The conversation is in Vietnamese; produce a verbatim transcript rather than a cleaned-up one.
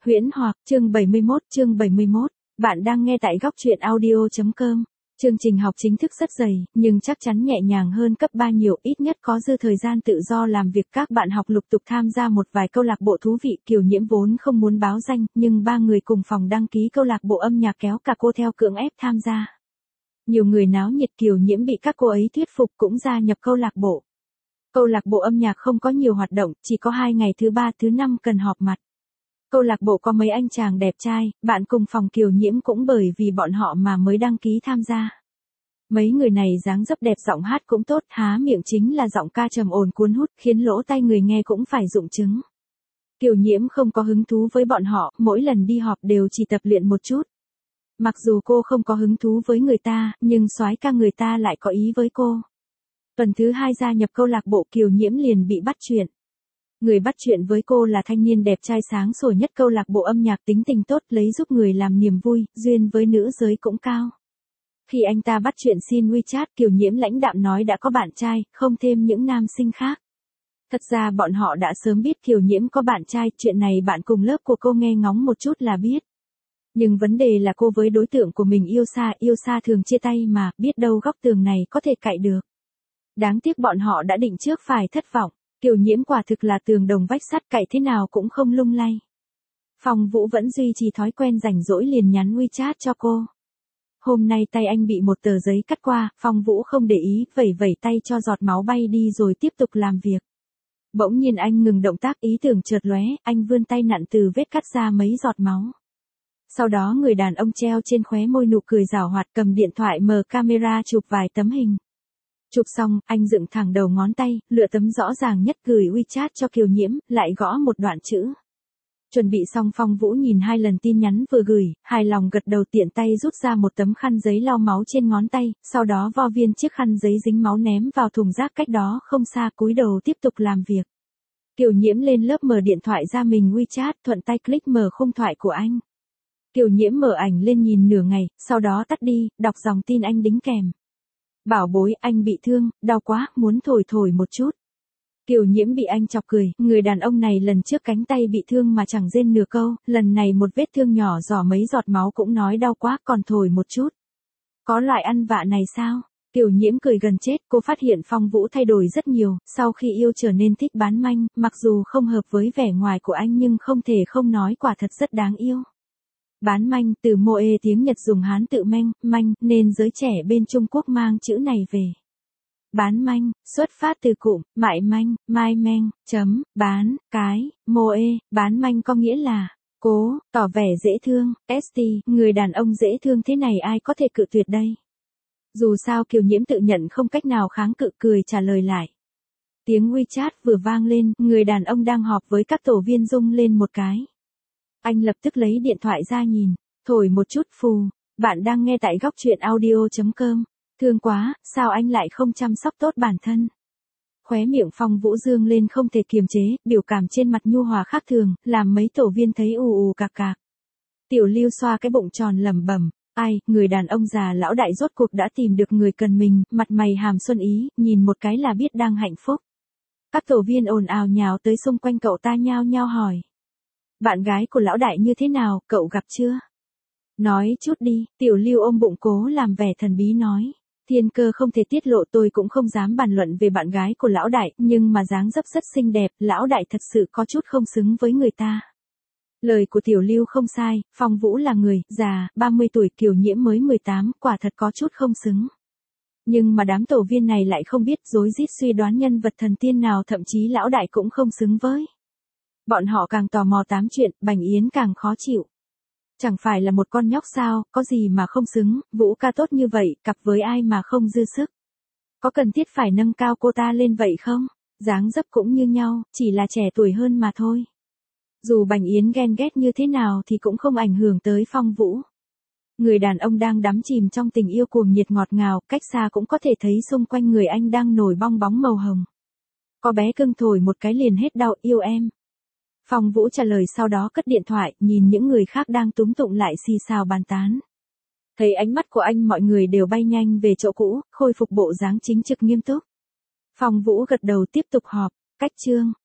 Huyễn Hoặc, chương bảy mươi mốt, chương bảy mươi mốt. Bạn đang nghe tại góc truyện audio chấm com. Chương trình học chính thức rất dày, nhưng chắc chắn nhẹ nhàng hơn cấp ba nhiều, ít nhất có dư thời gian tự do làm việc. Các bạn học lục tục tham gia một vài câu lạc bộ thú vị. Kiều Nhiễm vốn không muốn báo danh, nhưng ba người cùng phòng đăng ký câu lạc bộ âm nhạc kéo cả cô theo cưỡng ép tham gia. Nhiều người náo nhiệt, Kiều Nhiễm bị các cô ấy thuyết phục cũng gia nhập câu lạc bộ. Câu lạc bộ âm nhạc không có nhiều hoạt động, chỉ có hai ngày thứ ba thứ năm cần họp mặt. Câu lạc bộ có mấy anh chàng đẹp trai, bạn cùng phòng Kiều Nhiễm cũng bởi vì bọn họ mà mới đăng ký tham gia. Mấy người này dáng dấp đẹp, giọng hát cũng tốt, há miệng chính là giọng ca trầm ồn cuốn hút, khiến lỗ tai người nghe cũng phải rụng trứng. Kiều Nhiễm không có hứng thú với bọn họ, mỗi lần đi họp đều chỉ tập luyện một chút. Mặc dù cô không có hứng thú với người ta, nhưng soái ca người ta lại có ý với cô. Tuần thứ hai gia nhập câu lạc bộ, Kiều Nhiễm liền bị bắt chuyện. Người bắt chuyện với cô là thanh niên đẹp trai sáng sủa nhất câu lạc bộ âm nhạc, tính tình tốt, lấy giúp người làm niềm vui, duyên với nữ giới cũng cao. Khi anh ta bắt chuyện xin WeChat, Kiều Nhiễm lãnh đạm nói đã có bạn trai, không thêm những nam sinh khác. Thật ra bọn họ đã sớm biết Kiều Nhiễm có bạn trai, chuyện này bạn cùng lớp của cô nghe ngóng một chút là biết. Nhưng vấn đề là cô với đối tượng của mình yêu xa, yêu xa thường chia tay mà, biết đâu góc tường này có thể cạy được. Đáng tiếc bọn họ đã định trước phải thất vọng. Kiều Nhiễm quả thực là tường đồng vách sắt, cạy thế nào cũng không lung lay. Phong Vũ vẫn duy trì thói quen rảnh rỗi liền nhắn WeChat cho cô. Hôm nay tay anh bị một tờ giấy cắt qua, Phong Vũ không để ý, vẩy vẩy tay cho giọt máu bay đi rồi tiếp tục làm việc. Bỗng nhiên anh ngừng động tác, ý tưởng chợt lóe, anh vươn tay nặn từ vết cắt ra mấy giọt máu. Sau đó người đàn ông treo trên khóe môi nụ cười giảo hoạt, cầm điện thoại mở camera chụp vài tấm hình. Chụp xong, anh dựng thẳng đầu ngón tay, lựa tấm rõ ràng nhất gửi WeChat cho Kiều Nhiễm, lại gõ một đoạn chữ. Chuẩn bị xong, Phong Vũ nhìn hai lần tin nhắn vừa gửi, hài lòng gật đầu, tiện tay rút ra một tấm khăn giấy lau máu trên ngón tay, sau đó vo viên chiếc khăn giấy dính máu ném vào thùng rác cách đó không xa, cúi đầu tiếp tục làm việc. Kiều Nhiễm lên lớp mở điện thoại ra mình WeChat, thuận tay click mở khung thoại của anh. Kiều Nhiễm mở ảnh lên nhìn nửa ngày, sau đó tắt đi, đọc dòng tin anh đính kèm. Bảo bối, anh bị thương, đau quá, muốn thổi thổi một chút. Kiều Nhiễm bị anh chọc cười, người đàn ông này lần trước cánh tay bị thương mà chẳng rên nửa câu, lần này một vết thương nhỏ giỏ mấy giọt máu cũng nói đau quá, còn thổi một chút. Có loại ăn vạ này sao? Kiều Nhiễm cười gần chết, cô phát hiện Phong Vũ thay đổi rất nhiều, sau khi yêu trở nên thích bán manh, mặc dù không hợp với vẻ ngoài của anh nhưng không thể không nói quả thật rất đáng yêu. Bán manh, từ moe tiếng Nhật dùng Hán tự manh, manh, nên giới trẻ bên Trung Quốc mang chữ này về. Bán manh, xuất phát từ cụm, mại manh, mai manh, chấm, bán, cái, moe, bán manh có nghĩa là, cố, tỏ vẻ dễ thương, st, người đàn ông dễ thương thế này ai có thể cự tuyệt đây. Dù sao Kiều Nhiễm tự nhận không cách nào kháng cự, cười trả lời lại. Tiếng WeChat vừa vang lên, người đàn ông đang họp với các tổ viên rung lên một cái. Anh lập tức lấy điện thoại ra nhìn, thổi một chút phù, bạn đang nghe tại góc truyện audio chấm com. Thương quá, sao anh lại không chăm sóc tốt bản thân? Khóe miệng Phong Vũ dương lên không thể kiềm chế, biểu cảm trên mặt nhu hòa khác thường, làm mấy tổ viên thấy ù ù cạc cạc. Tiểu Lưu xoa cái bụng tròn lẩm bẩm, ai, người đàn ông già lão đại rốt cuộc đã tìm được người cần mình, mặt mày hàm xuân ý, nhìn một cái là biết đang hạnh phúc. Các tổ viên ồn ào nhào tới xung quanh cậu ta nhao nhao hỏi. Bạn gái của lão đại như thế nào, cậu gặp chưa? Nói chút đi, Tiểu Lưu ôm bụng cố làm vẻ thần bí nói. Thiên cơ không thể tiết lộ, tôi cũng không dám bàn luận về bạn gái của lão đại, nhưng mà dáng dấp rất xinh đẹp, lão đại thật sự có chút không xứng với người ta. Lời của Tiểu Lưu không sai, Phong Vũ là người già, ba mươi tuổi, Kiều Nhiễm mới mười tám, quả thật có chút không xứng. Nhưng mà đám tổ viên này lại không biết, rối rít suy đoán nhân vật thần tiên nào thậm chí lão đại cũng không xứng với. Bọn họ càng tò mò tám chuyện, Bành Yến càng khó chịu. Chẳng phải là một con nhóc sao, có gì mà không xứng, Vũ ca tốt như vậy, cặp với ai mà không dư sức. Có cần thiết phải nâng cao cô ta lên vậy không? Dáng dấp cũng như nhau, chỉ là trẻ tuổi hơn mà thôi. Dù Bành Yến ghen ghét như thế nào thì cũng không ảnh hưởng tới Phong Vũ. Người đàn ông đang đắm chìm trong tình yêu cuồng nhiệt ngọt ngào, cách xa cũng có thể thấy xung quanh người anh đang nổi bong bóng màu hồng. Có bé cưng thổi một cái liền hết đau, yêu em. Phong Vũ trả lời sau đó cất điện thoại, nhìn những người khác đang túm tụng lại xì xào bàn tán. Thấy ánh mắt của anh mọi người đều bay nhanh về chỗ cũ, khôi phục bộ dáng chính trực nghiêm túc. Phong Vũ gật đầu tiếp tục họp, cách chương.